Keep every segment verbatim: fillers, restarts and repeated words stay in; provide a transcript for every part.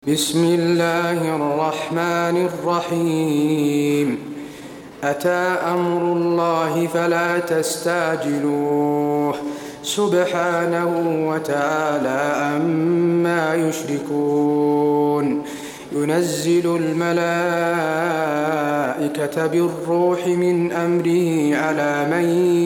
بسم الله الرحمن الرحيم. أتى أمر الله فلا تستعجلوه سبحانه وتعالى عما يشركون. ينزل الملائكة بالروح من أمره على من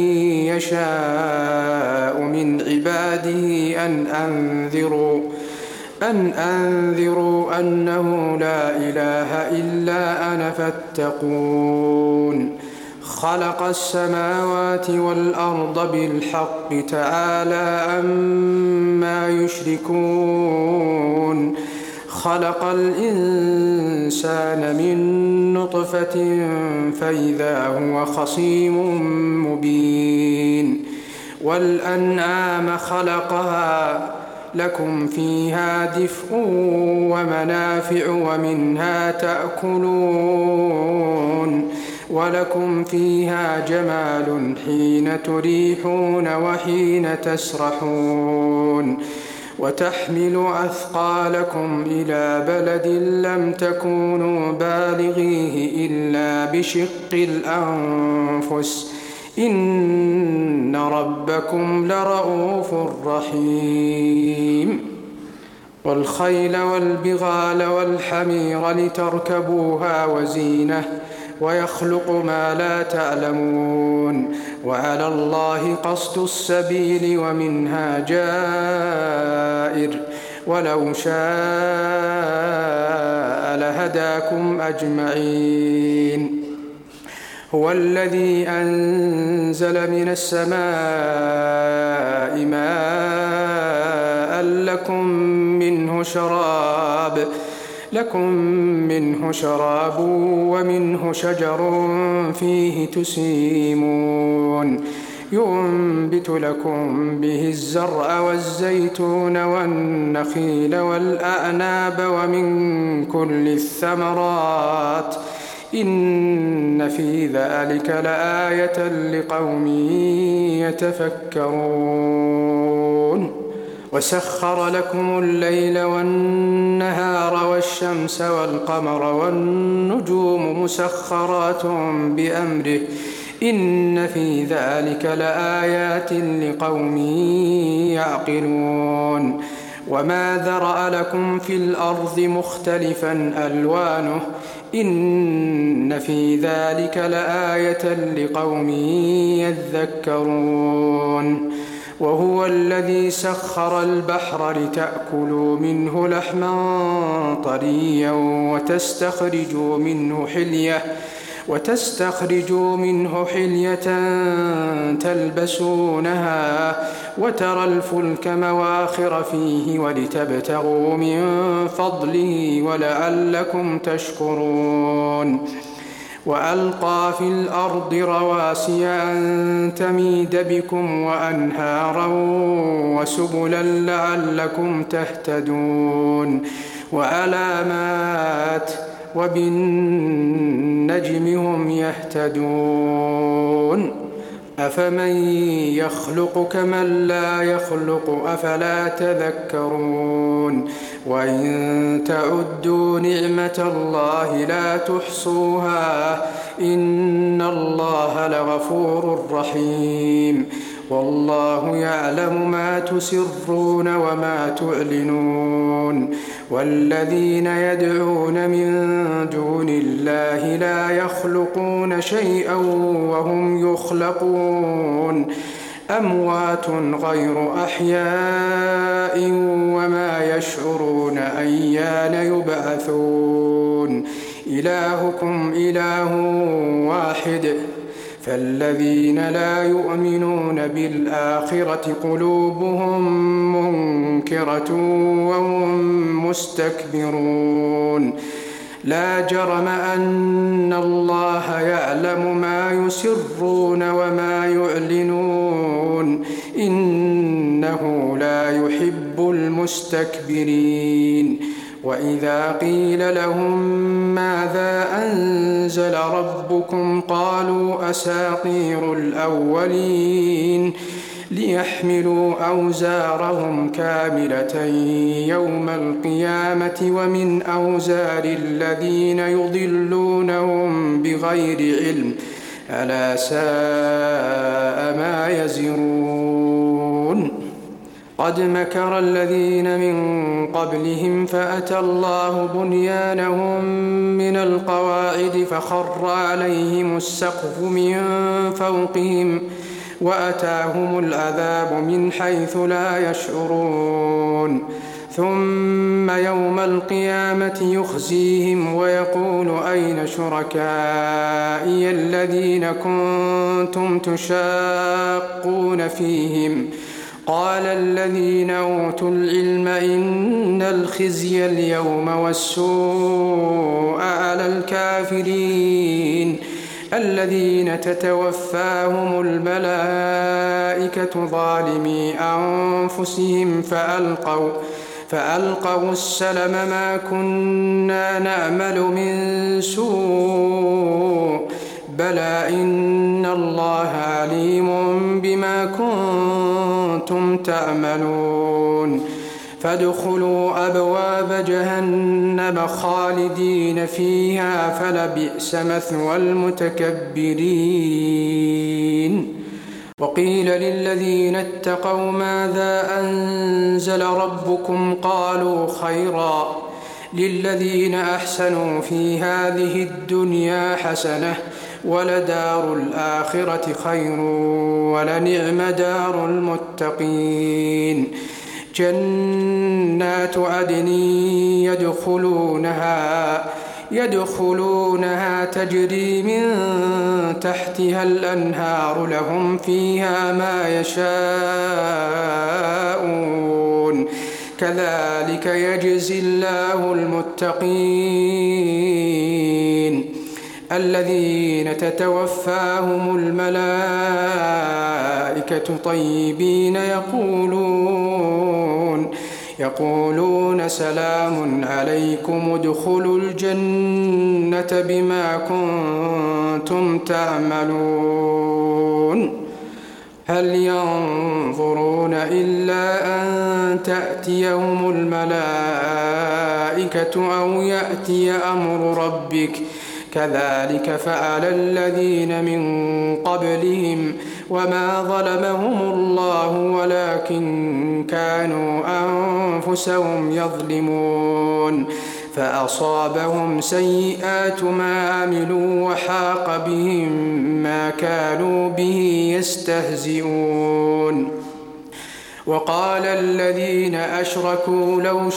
يشاء من عباده أن أنذروا أن أنذروا أنه لا إله إلا أنا فاتقون. خلق السماوات والأرض بالحق تعالى عما يشركون. خلق الإنسان من نطفة فإذا هو خصيم مبين. والأنعام خلقها لكم فيها دفء ومنافع ومنها تأكلون ولكم فيها جمال حين تريحون وحين تسرحون. وتحمل أثقالكم إلى بلد لم تكونوا بالغيه إلا بشق الأنفس إن ربكم لرؤوف رحيم. والخيل والبغال والحمير لتركبوها وزينة ويخلق ما لا تعلمون. وعلى الله قصد السبيل ومنها جائر ولو شاء لهداكم أجمعين. هو الذي أنزل من السماء ماء لكم منه شراب لكم منه شراب ومنه شجر فيه تسيمون. ينبت لكم به الزرع والزيتون والنخيل والأعناب ومن كل الثمرات إن في ذلك لآية لقوم يتفكرون. وسخر لكم الليل والنهار والشمس والقمر والنجوم مسخرات بأمره إن في ذلك لآيات لقوم يعقلون. وما ذرأ لكم في الأرض مختلفا ألوانه إن في ذلك لآية لقوم يذكرون. وهو الذي سخر البحر لتأكلوا منه لحما طريا وتستخرجوا منه حلية وتستخرجوا منه حلية تلبسونها وترى الفلك مواخر فيه ولتبتغوا من فضله ولعلكم تشكرون. وألقى في الأرض رواسي أن تميد بكم وأنهارا وسبلا لعلكم تهتدون. وعلامات وبالنجم هم يهتدون. أفمن يخلق كمن لا يخلق أفلا تذكرون. وإن تعدوا نعمة الله لا تحصوها إن الله لغفور رحيم. والله يعلم ما تسرون وما تعلنون. والذين يدعون من دون الله لا يخلقون شيئا وهم يخلقون أموات غير أحياء وما يشعرون أيان يبعثون. إلهكم إله واحد فالذين لا يؤمنون بالآخرة قلوبهم منكرة وهم مستكبرون. لا جرم أن الله يعلم ما يسرون وما يعلنون إنه لا يحب المستكبرين. وإذا قيل لهم ماذا أنزل ربكم قالوا أساطير الأولين ليحملوا أوزارهم كاملة يوم القيامة ومن أوزار الذين يضلونهم بغير علم ألا ساء ما يزرون قد مكر الذين من قبلهم فأتى الله بنيانهم من القواعد فخر عليهم السقف من فوقهم وأتاهم العذاب من حيث لا يشعرون ثم يوم القيامة يخزيهم ويقول أين شركائي الذين كنتم تشاقون فيهم قال الذين أوتوا العلم إن الخزي اليوم والسوء على الكافرين الذين تتوفاهم الملائكة ظالمي أنفسهم فألقوا, فألقوا السلم ما كنا نعمل من سوء بلى إن الله عليم بما كنتم تعملون فادخلوا أبواب جهنم خالدين فيها فلبئس مثوى المتكبرين وقيل للذين اتقوا ماذا أنزل ربكم قالوا خيرا للذين أحسنوا في هذه الدنيا حسنة ولدار الآخرة خير ولنعم دار المتقين جنات عدن يدخلونها يدخلونها تجري من تحتها الأنهار لهم فيها ما يشاءون كذلك يجزي الله المتقين الذين تتوفاهم الملائكة طيبين يقولون يقولون سلام عليكم ادخلوا الجنة بما كنتم تعملون هل ينظرون إلا أن تأتيهم الملائكة أو يأتي أمر ربك كذلك فعل الذين من قبلهم وما ظلمهم الله ولكن كانوا أنفسهم يظلمون فأصابهم سيئات ما عملوا وحاق بهم ما كانوا به يستهزئون وقال الذين أشركوا لو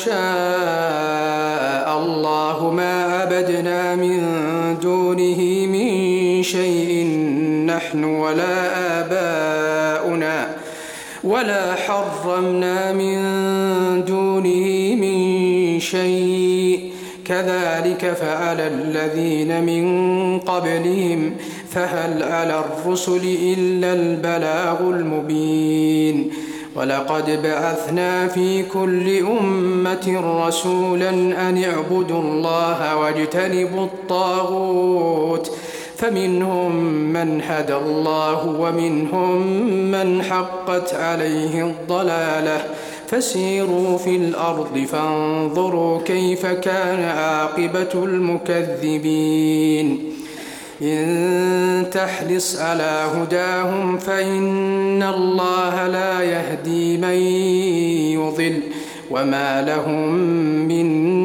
شاء الله ما عبدنا من دونه من شيء نحن ولا آباؤنا ولا حرمنا من دونه من شيء كذلك فعل الذين من قبلهم فهل على الرسل إلا البلاغ المبين ولقد بعثنا في كل أمة رسولا أن اعبدوا الله واجتنبوا الطاغوت فمنهم من هدى الله ومنهم من حقت عليه الضلالة فسيروا في الأرض فانظروا كيف كان عاقبة المكذبين إن تحرص على هداهم فإن الله لا يهدي من يضل وما لهم من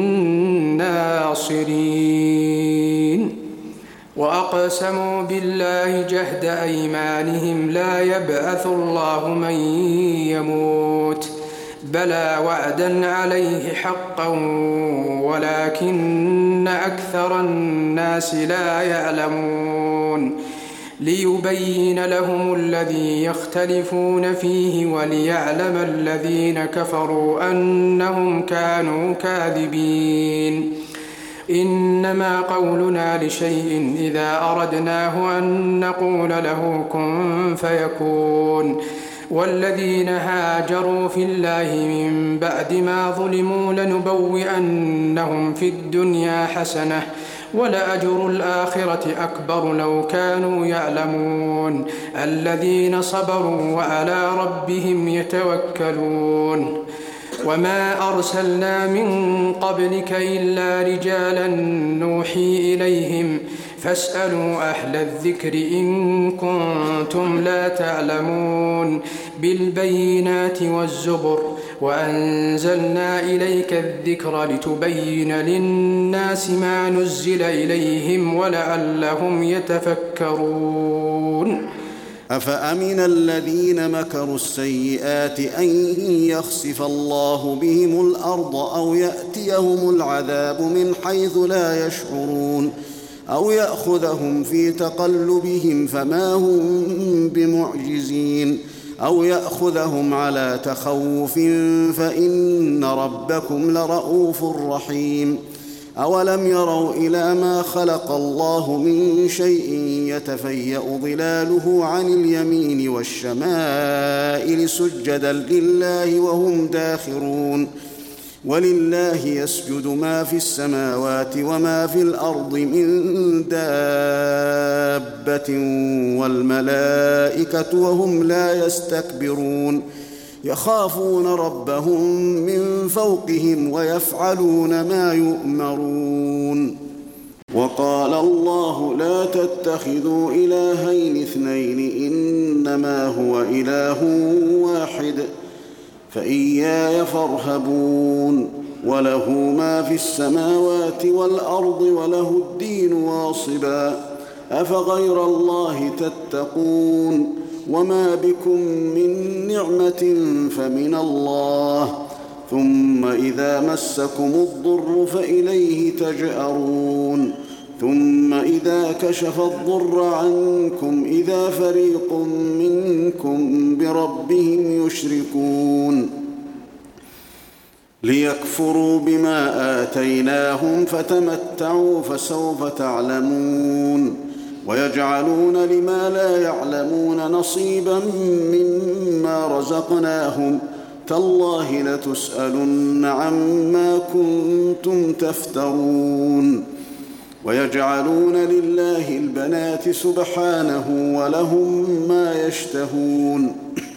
ناصرين وأقسموا بالله جهد أيمانهم لا يبعث الله من يموت بلى وعدا عليه حقا ولكن أكثر الناس لا يعلمون ليبين لهم الذي يختلفون فيه وليعلم الذين كفروا أنهم كانوا كاذبين إنما قولنا لشيء إذا أردناه أن نقول له كن فيكون والذين هاجروا في الله من بعد ما ظلموا لنبوئنهم في الدنيا حسنة ولأجر الآخرة أكبر لو كانوا يعلمون الذين صبروا وعلى ربهم يتوكلون وما أرسلنا من قبلك إلا رجالا نوحي إليهم فاسألوا أهل الذكر إن كنتم لا تعلمون بالبينات والزبر وأنزلنا إليك الذكر لتبين للناس ما نزل إليهم ولعلهم يتفكرون أفأمن الذين مكروا السيئات أن يخسف الله بهم الأرض أو يأتيهم العذاب من حيث لا يشعرون أو يأخذهم في تقلبهم فما هم بمعجزين أو يأخذهم على تخوف فإن ربكم لرؤوف رحيم أولم يروا إلى ما خلق الله من شيء يتفيأ ظلاله عن اليمين والشمائل سجدا لله وهم داخرون ولله يسجد ما في السماوات وما في الأرض من دابة والملائكة وهم لا يستكبرون يخافون ربهم من فوقهم ويفعلون ما يؤمرون وقال الله لا تتخذوا إلهين اثنين إنما هو إله واحد فإياي فارهبون وله ما في السماوات والأرض وله الدين واصبا أفغير الله تتقون وما بكم من نعمة فمن الله ثم إذا مسكم الضر فإليه تجأرون ثم إذا كشف الضر عنكم إذا فريق منكم بربهم يشركون ليكفروا بما آتيناهم فتمتعوا فسوف تعلمون ويجعلون لما لا يعلمون نصيبا مما رزقناهم تالله لتسألن عما كنتم تفترون ويجعلون لله البنات سبحانه ولهم ما يشتهون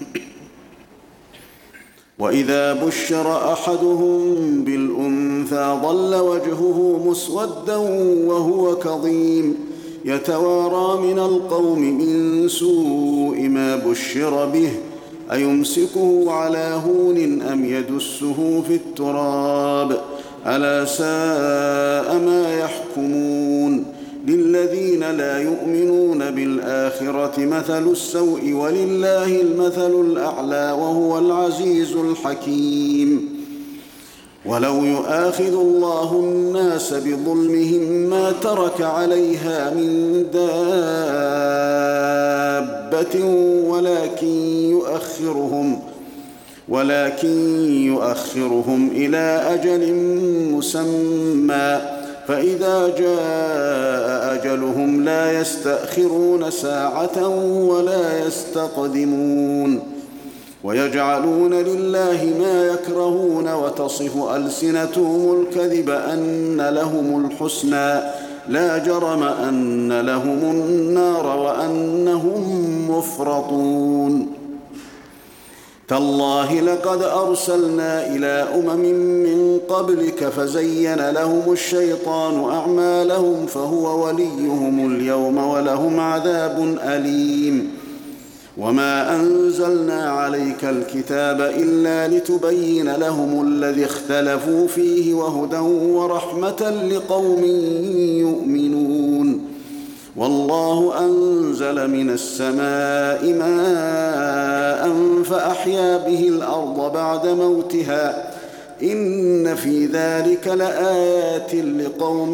وإذا بشر أحدهم بالأنثى ظل وجهه مسودا وهو كظيم يتوارى من القوم من سوء ما بشر به أيمسكه على هون أم يدسه في التراب ألا ساء ما يحكمون للذين لا يؤمنون بالآخرة مثل السوء ولله المثل الأعلى وهو العزيز الحكيم ولو يؤاخذ الله الناس بظلمهم ما ترك عليها من دابة ولكن يؤخرهم ولكن يؤخرهم إلى أجل مسمى فإذا جاء أجلهم لا يستأخرون ساعة ولا يستقدمون ويجعلون لله ما يكرهون وتصف ألسنتهم الكذب أن لهم الحسنى لا جرم أن لهم النار وأنهم مفرطون تالله لقد أرسلنا إلى أمم من قبلك فزين لهم الشيطان أعمالهم فهو وليهم اليوم ولهم عذاب أليم وما أنزلنا عليك الكتاب إلا لتبين لهم الذي اختلفوا فيه وهدى ورحمة لقوم يؤمنون والله أنزل من السماء ماء فأحيا به الأرض بعد موتها إن في ذلك لآيات لقوم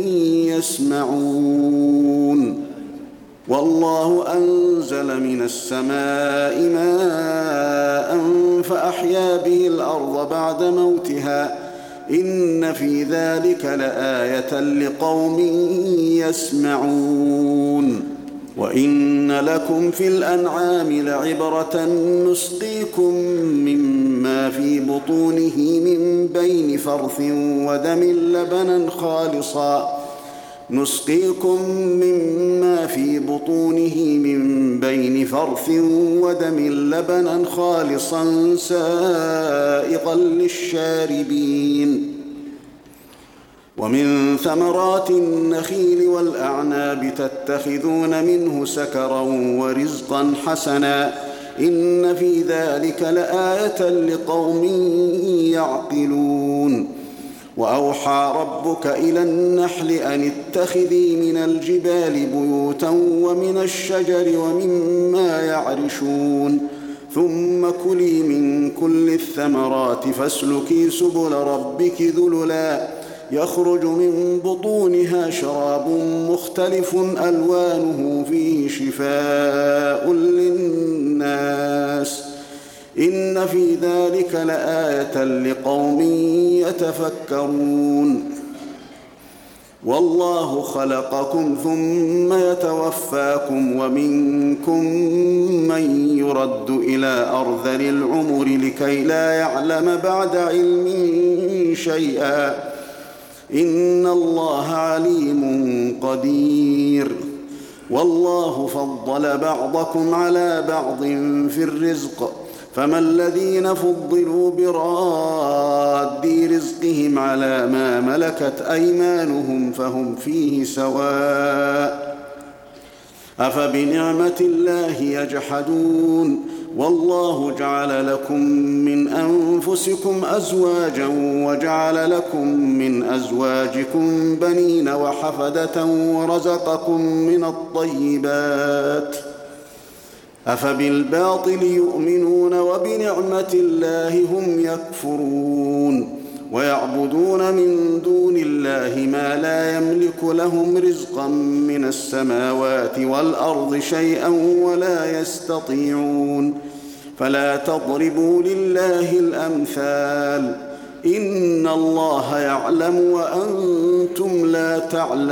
يسمعون والله أنزل من السماء ماء فأحيا به الأرض بعد موتها إن في ذلك لآية لقوم يسمعون وإن لكم في الأنعام لعبرة نسقيكم مما في بطونه من بين فرث ودم لبنا خالصا نسقيكم مما في بطونه من بين فرث ودم لبنا خالصا سائغا للشاربين ومن ثمرات النخيل والأعناب تتخذون منه سكرا ورزقا حسنا إن في ذلك لآية لقوم يعقلون وأوحى ربك إلى النحل أن اتخذي من الجبال بيوتا ومن الشجر ومما يعرشون ثم كلي من كل الثمرات فاسلكي سبل ربك ذللا يخرج من بطونها شراب مختلف ألوانه فيه شفاء للناس إن في ذلك لآية لقوم يتفكرون والله خلقكم ثم يتوفاكم ومنكم من يرد إلى أرذل العمر لكي لا يعلم بعد علم شيئا إن الله عليم قدير والله فضل بعضكم على بعض في الرزق فما الذين فضلوا براد رزقهم على ما ملكت أيمانهم فهم فيه سواء أفبنعمة الله يجحدون والله جعل لكم من أنفسكم أزواجا وجعل لكم من أزواجكم بنين وحفدة ورزقكم من الطيبات أفبالباطل يؤمنون وبنعمة الله هم يكفرون ويعبدون من دون الله ما لا يملك لهم رزقا من السماوات والأرض شيئا ولا يستطيعون فلا تضربوا لله الأمثال إن الله يعلم وأنتم لا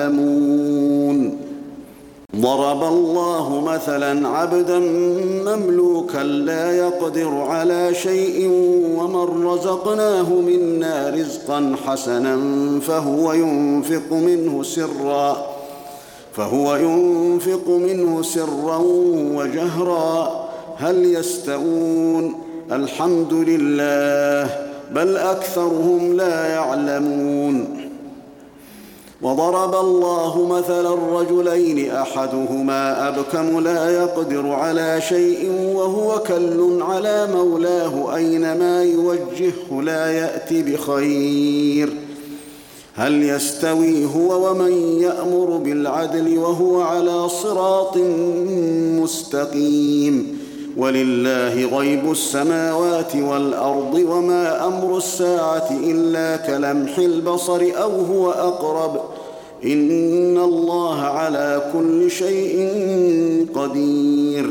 تعلمون ضرب الله مثلا عبدا مملوكا لا يقدر على شيء ومن رزقناه منا رزقا حسنا فهو ينفق منه سرا فهو ينفق منه سرا وجهرا هل يستوون الحمد لله بل أكثرهم لا يعلمون وضرب الله مثلا الرجلين أحدهما أبكم لا يقدر على شيء وهو كل على مولاه أينما يوجهه لا يأتي بخير هل يستوي هو ومن يأمر بالعدل وهو على صراط مستقيم ولله غيب السماوات والأرض وما أمر الساعة إلا كلمح البصر أو هو أقرب إن الله على كل شيء قدير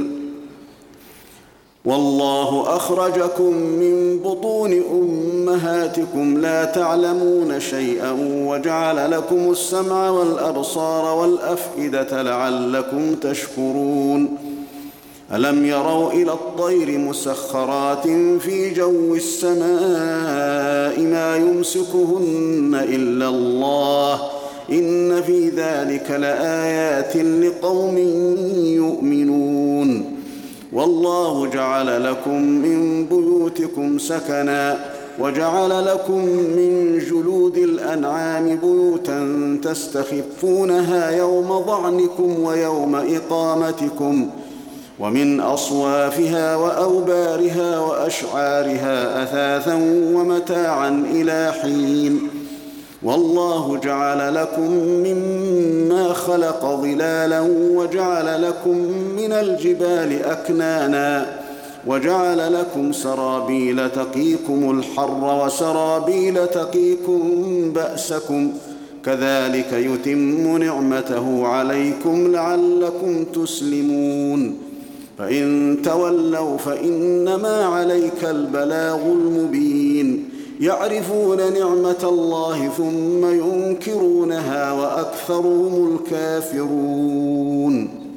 والله أخرجكم من بطون أمهاتكم لا تعلمون شيئا وجعل لكم السمع والأبصار والأفئدة لعلكم تشكرون ألم يروا إلى الطير مسخرات في جو السماء ما يمسكهن إلا الله إن في ذلك لآيات لقوم يؤمنون والله جعل لكم من بيوتكم سكنا وجعل لكم من جلود الأنعام بيوتا تستخفونها يوم ظعنكم ويوم إقامتكم ومن أصوافها وأوبارها وأشعارها أثاثا ومتاعا إلى حين والله جعل لكم مما خلق ظلالا وجعل لكم من الجبال أكنانا وجعل لكم سرابيل تقيكم الحر وسرابيل تقيكم بأسكم كذلك يتم نعمته عليكم لعلكم تسلمون فإن تولوا فإنما عليك البلاغ المبين يعرفون نعمة الله ثم ينكرونها وأكثرهم الكافرون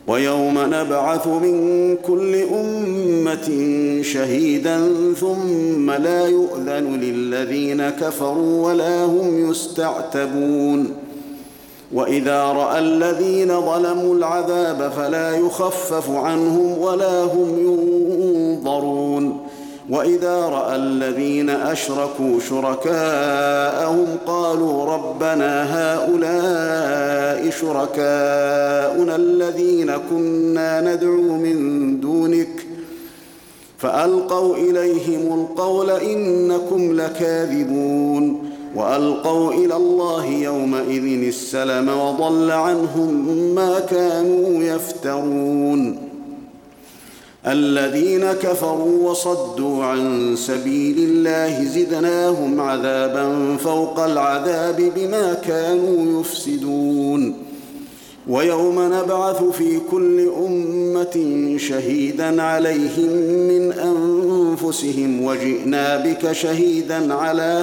ويوم نبعث من كل أمة شهيدا ثم لا يؤذن للذين كفروا ولا هم يستعتبون وإذا رأى الذين ظلموا العذاب فلا يخفف عنهم ولا هم ينظرون وإذا رأى الذين أشركوا شركاءهم قالوا ربنا هؤلاء شركاؤنا الذين كنا ندعو من دونك فألقوا إليهم القول إنكم لكاذبون وألقوا إلى الله يومئذ السلم وضل عنهم ما كانوا يفترون الذين كفروا وصدوا عن سبيل الله زدناهم عذابا فوق العذاب بما كانوا يفسدون ويوم نبعث في كل أمة شهيدا عليهم من أنفسهم وجئنا بك شهيدا على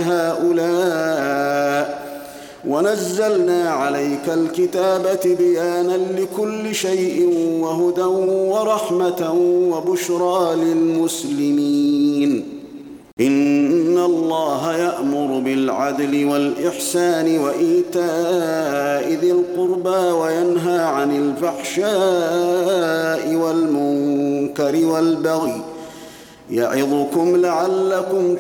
هؤلاء ونزلنا عليك الكتاب تبيانا لكل شيء وهدى ورحمة وبشرى للمسلمين إن الله يأمر بالعدل والإحسان وإيتاء ذي القربى وينهى عن الفحشاء والمنكر والبغي يعظكم لعلكم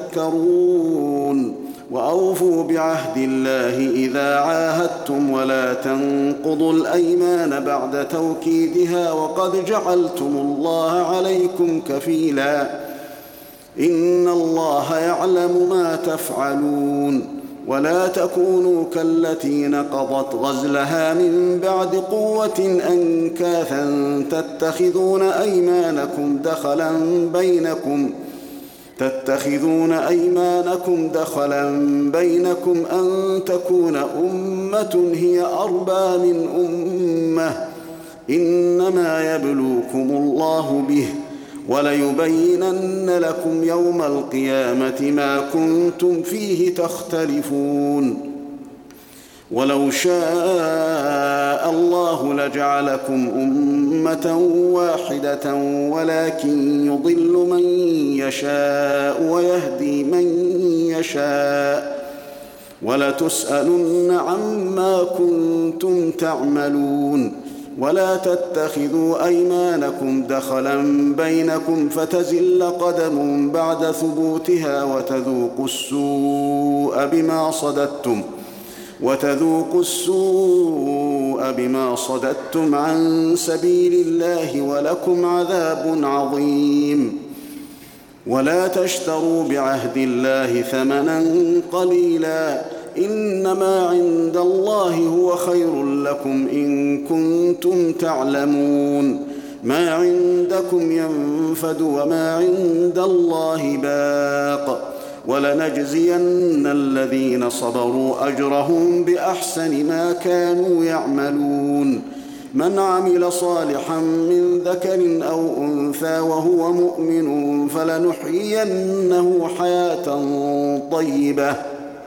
تذكرون وأوفوا بعهد الله إذا عاهدتم ولا تنقضوا الأيمان بعد توكيدها وقد جعلتم الله عليكم كفيلا إن الله يعلم ما تفعلون ولا تكونوا كالتي نقضت غزلها من بعد قوة أنكاثا تتخذون أيمانكم دخلا بينكم تتخذون أيمانكم دخلا بينكم أن تكون أمة هي أربى من أمة إنما يبلوكم الله به وليبينن لكم يوم القيامة ما كنتم فيه تختلفون ولو شاء الله لجعلكم أمة واحدة ولكن يضل من يشاء ويهدي من يشاء ولتسألن عما كنتم تعملون ولا تتخذوا أيمانكم دخلا بينكم فتزل قدم بعد ثبوتها وتذوقوا السوء بما صددتم وتذوقوا السوء بما صددتم عن سبيل الله ولكم عذاب عظيم ولا تشتروا بعهد الله ثمنا قليلا إنما عند الله هو خير لكم إن كنتم تعلمون ما عندكم ينفد وما عند الله باق ولنجزين الذين صبروا أجرهم بأحسن ما كانوا يعملون من عمل صالحا من ذكر أو أنثى وهو مؤمن فلنحيينه حياة طيبة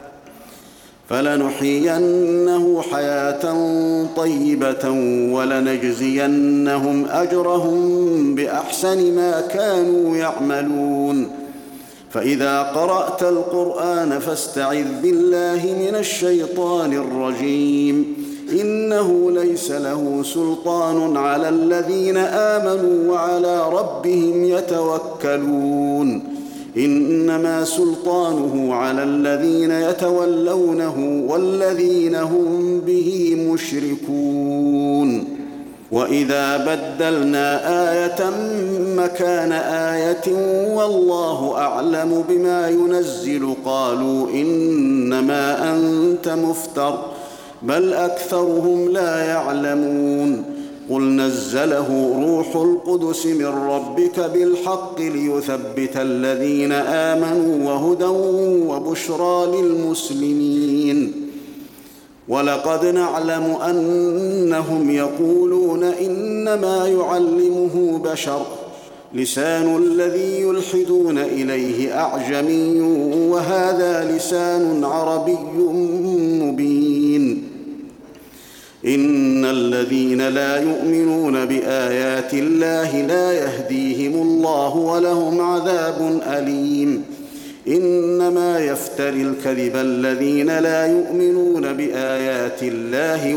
فلنحيينه حياة طيبة ولنجزينهم أجرهم بأحسن ما كانوا يعملون فإذا قرأت القرآن فاستعذ بالله من الشيطان الرجيم إنه ليس له سلطان على الذين آمنوا وعلى ربهم يتوكلون إنما سلطانه على الذين يتولونه والذين هم به مشركون وإذا بدلنا آية مكان آية والله أعلم بما ينزل قالوا إنما أنت مفتر بل أكثرهم لا يعلمون قل نزله روح القدس من ربك بالحق ليثبت الذين آمنوا وهدى وبشرى للمسلمين ولقد نعلم أنهم يقولون إنما يعلمه بشر لسان الذي يلحدون إليه أعجمي وهذا لسان عربي مبين إن الذين لا يؤمنون بآيات الله لا يهديهم الله ولهم عذاب أليم إنما يفتري الكذب الذين لا يؤمنون بآيات الله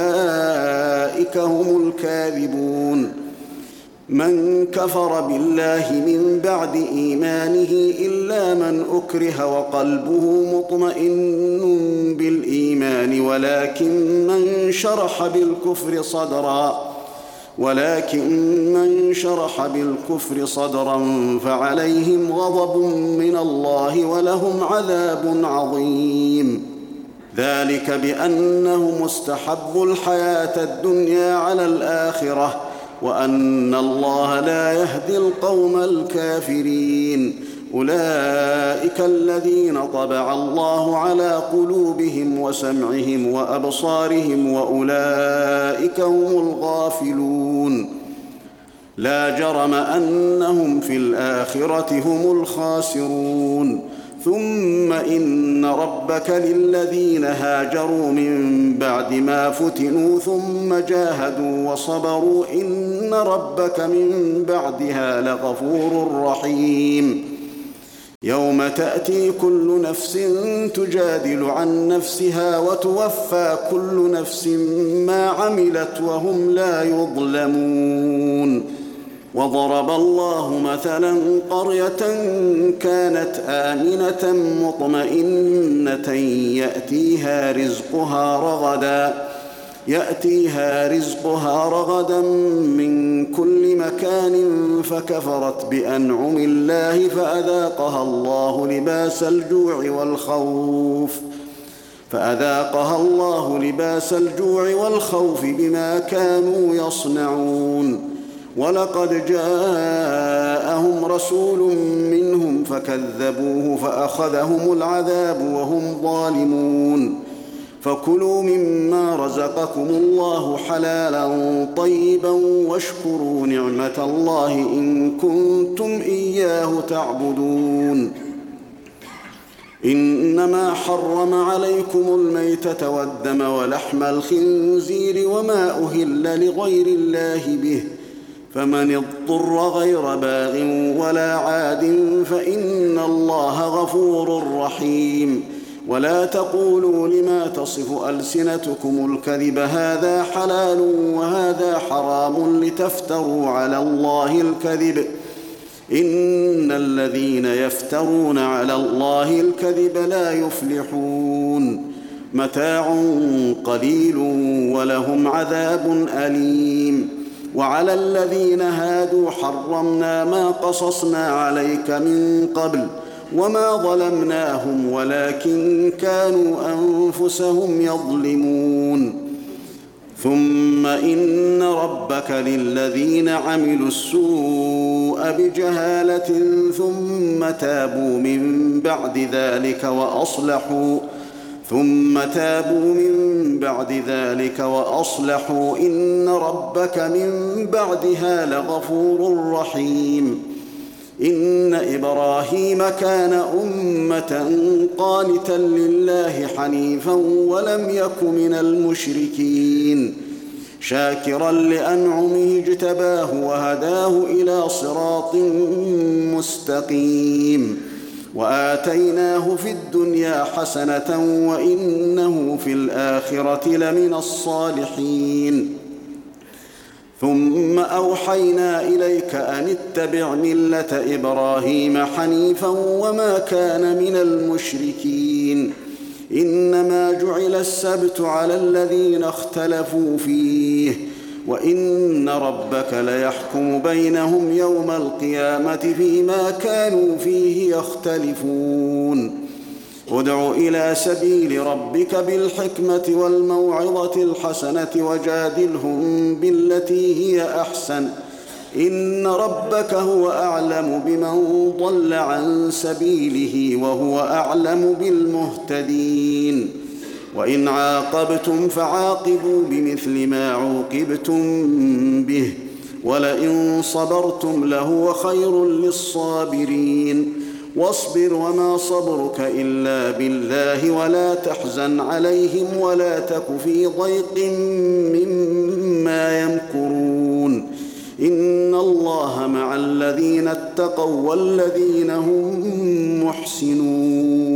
وأولئك هم الكاذبون من كفر بالله من بعد إيمانه إلا من أكره وقلبه مطمئن بالإيمان ولكن من شرح بالكفر صدرا ولكن من شرح بالكفر صدرا فعليهم غضب من الله ولهم عذاب عظيم ذلك بأنهم استحبوا الحياة الدنيا على الآخرة وأن الله لا يهدي القوم الكافرين أولئك الذين طبع الله على قلوبهم وسمعهم وأبصارهم وأولئك هم الغافلون لا جرم أنهم في الآخرة هم الخاسرون ثم إن ربك للذين هاجروا من بعد ما فتنوا ثم جاهدوا وصبروا إن ربك من بعدها لغفور رحيم يوم تأتي كل نفس تجادل عن نفسها وتوفى كل نفس ما عملت وهم لا يظلمون وضرب الله مثلا قرية كانت آمنة مطمئنة يأتيها رزقها رغدا يأتيها رزقها رغدا من كل مكان فكفرت بأنعم الله فأذاقها الله لباس الجوع والخوف فأذاقها الله لباس الجوع والخوف بما كانوا يصنعون ولقد جاءهم رسول منهم فكذبوه فأخذهم العذاب وهم ظالمون فكلوا مما رزقكم الله حلالا طيبا واشكروا نعمة الله إن كنتم إياه تعبدون إنما حرم عليكم الميتة والدم ولحم الخنزير وما أهل لغير الله به فمن اضطر غير باغ ولا عاد فإن الله غفور رحيم ولا تقولوا لما تصف ألسنتكم الكذب هذا حلال وهذا حرام لتفتروا على الله الكذب إن الذين يفترون على الله الكذب لا يفلحون متاع قليل ولهم عذاب أليم وعلى الذين هادوا حرمنا ما قصصنا عليك من قبل وما ظلمناهم ولكن كانوا أنفسهم يظلمون ثم إن ربك للذين عملوا السوء بجهالة ثم تابوا من بعد ذلك وأصلحوا ثم تابوا من بعد ذلك وأصلحوا إن ربك من بعدها لغفور رحيم إن إبراهيم كان أمة قانتا لله حنيفا ولم يك من المشركين شاكرا لأنعمه اجتباه وهداه إلى صراط مستقيم وآتيناه في الدنيا حسنة وإنه في الآخرة لمن الصالحين ثم أوحينا إليك أن اتبع ملة إبراهيم حنيفا وما كان من المشركين إنما جعل السبت على الذين اختلفوا فيه وإن ربك ليحكم بينهم يوم القيامة فيما كانوا فيه يختلفون ادع إلى سبيل ربك بالحكمة والموعظة الحسنة وجادلهم بالتي هي أحسن إن ربك هو أعلم بمن ضل عن سبيله وهو أعلم بالمهتدين وإن عاقبتم فعاقبوا بمثل ما عوقبتم به ولئن صبرتم لهو خير للصابرين واصبر وما صبرك إلا بالله ولا تحزن عليهم ولا تك في ضيق مما ما يمكرون إن الله مع الذين اتقوا والذين هم محسنون